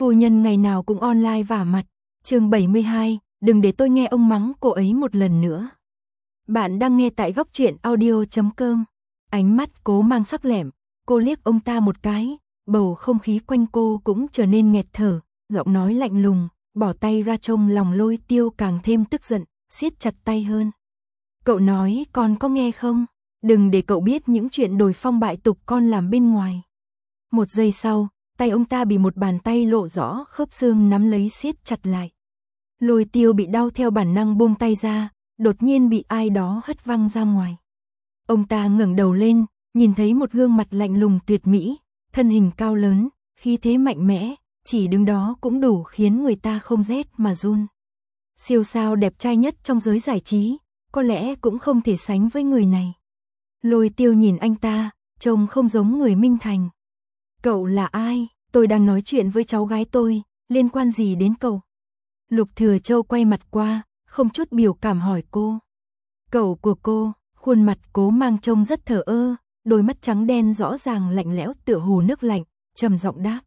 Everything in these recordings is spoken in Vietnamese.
Phu nhân ngày nào cũng online vả mặt. Chương 72, đừng để tôi nghe ông mắng cô ấy một lần nữa. Bạn đang nghe tại góc truyện audio.com. Ánh mắt Cố Mang sắc lẻm, cô liếc ông ta một cái, bầu không khí quanh cô cũng trở nên nghẹt thở, giọng nói lạnh lùng, bỏ tay ra trông lòng Lôi Tiêu càng thêm tức giận, siết chặt tay hơn. Cậu nói con có nghe không? Đừng để cậu biết những chuyện đồi phong bại tục con làm bên ngoài. Một giây sau, tay ông ta bị một bàn tay lộ rõ khớp xương nắm lấy siết chặt lại. Lôi Tiêu bị đau theo bản năng buông tay ra, đột nhiên bị ai đó hất văng ra ngoài. Ông ta ngẩng đầu lên, nhìn thấy một gương mặt lạnh lùng tuyệt mỹ, thân hình cao lớn, khí thế mạnh mẽ, chỉ đứng đó cũng đủ khiến người ta không rét mà run. Siêu sao đẹp trai nhất trong giới giải trí, có lẽ cũng không thể sánh với người này. Lôi Tiêu nhìn anh ta, trông không giống người Minh Thành. Cậu là ai? Tôi đang nói chuyện với cháu gái tôi, liên quan gì đến cậu? Lục Thừa Châu quay mặt qua, không chút biểu cảm hỏi cô. Cậu của cô, khuôn mặt Cố Mang trông rất thờ ơ, đôi mắt trắng đen rõ ràng lạnh lẽo tựa hồ nước lạnh, trầm giọng đáp.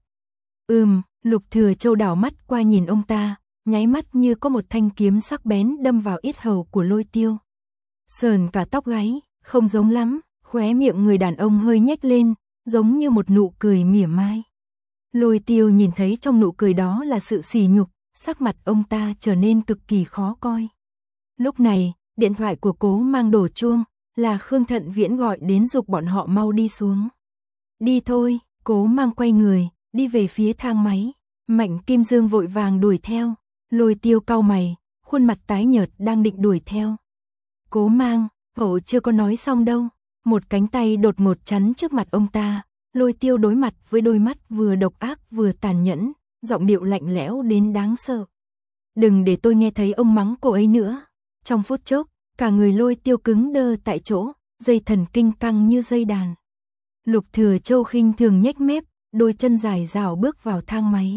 Lục Thừa Châu đảo mắt qua nhìn ông ta, nháy mắt như có một thanh kiếm sắc bén đâm vào yết hầu của Lôi Tiêu. Sờn cả tóc gáy, không giống lắm, khóe miệng người đàn ông hơi nhếch lên, giống như một nụ cười mỉa mai. Lôi Tiêu nhìn thấy trong nụ cười đó là sự sỉ nhục, sắc mặt ông ta trở nên cực kỳ khó coi. Lúc này, điện thoại của Cố Mang đổ chuông, là Khương Thận Viễn gọi đến giục bọn họ mau đi xuống. Đi thôi, Cố Mang quay người, đi về phía thang máy. Mạnh Kim Dương vội vàng đuổi theo. Lôi Tiêu cau mày, khuôn mặt tái nhợt đang định đuổi theo. Cố Mang, cậu chưa có nói xong đâu. Một cánh tay đột ngột chắn trước mặt ông ta. Lôi Tiêu đối mặt với đôi mắt vừa độc ác vừa tàn nhẫn, giọng điệu lạnh lẽo đến đáng sợ. Đừng để tôi nghe thấy ông mắng cô ấy nữa. Trong phút chốc, cả người Lôi Tiêu cứng đơ tại chỗ, dây thần kinh căng như dây đàn. Lục Thừa Châu khinh thường nhếch mép, đôi chân dài rảo bước vào thang máy.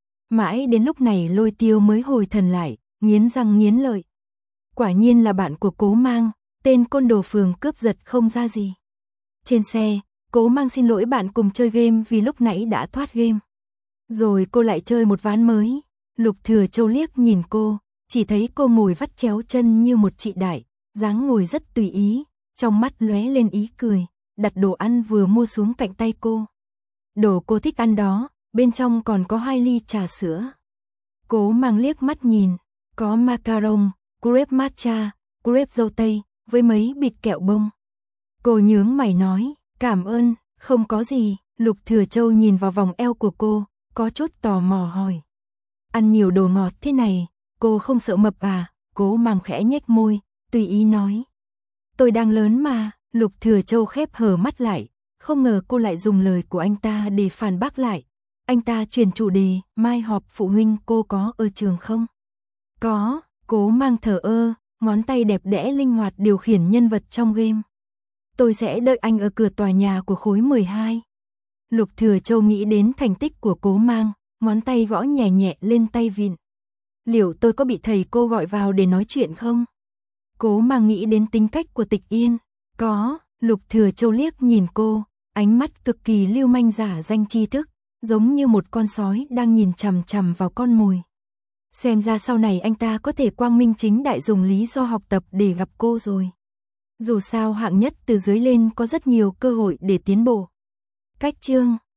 Mãi đến lúc này Lôi Tiêu mới hồi thần lại, nghiến răng nghiến lợi. Quả nhiên là bạn của Cố Mang, tên côn đồ phường cướp giật không ra gì. Trên xe, Cố Mang xin lỗi bạn cùng chơi game vì lúc nãy đã thoát game. Rồi cô lại chơi một ván mới. Lục Thừa Châu liếc nhìn cô, chỉ thấy cô ngồi vắt chéo chân như một chị đại, dáng ngồi rất tùy ý, trong mắt lóe lên ý cười, đặt đồ ăn vừa mua xuống cạnh tay cô. Đồ cô thích ăn đó, bên trong còn có 2 ly trà sữa. Cố Mang liếc mắt nhìn, có macaron, crepe matcha, crepe dâu tây, với mấy bịch kẹo bông. Cô nhướng mày nói, cảm ơn, không có gì. Lục Thừa Châu nhìn vào vòng eo của cô, có chút tò mò hỏi. Ăn nhiều đồ ngọt thế này, cô không sợ mập à? Cố Mang khẽ nhếch môi, tùy ý nói. Tôi đang lớn mà. Lục Thừa Châu khép hờ mắt lại, không ngờ cô lại dùng lời của anh ta để phản bác lại. Anh ta chuyển chủ đề, mai họp phụ huynh cô có ở trường không? Có. Cố Mang thờ ơ, ngón tay đẹp đẽ linh hoạt điều khiển nhân vật trong game. Tôi sẽ đợi anh ở cửa tòa nhà của khối 12. Lục Thừa Châu nghĩ đến thành tích của Cố Mang, ngón tay gõ nhẹ nhẹ lên tay vịn. Liệu tôi có bị thầy cô gọi vào để nói chuyện không? Cố Mang nghĩ đến tính cách của Tịch Yên. Có. Lục Thừa Châu liếc nhìn cô, ánh mắt cực kỳ lưu manh giả danh tri thức, giống như một con sói đang nhìn chằm chằm vào con mồi. Xem ra sau này anh ta có thể quang minh chính đại dùng lý do học tập để gặp cô rồi. Dù sao hạng nhất từ dưới lên có rất nhiều cơ hội để tiến bộ. Cách chương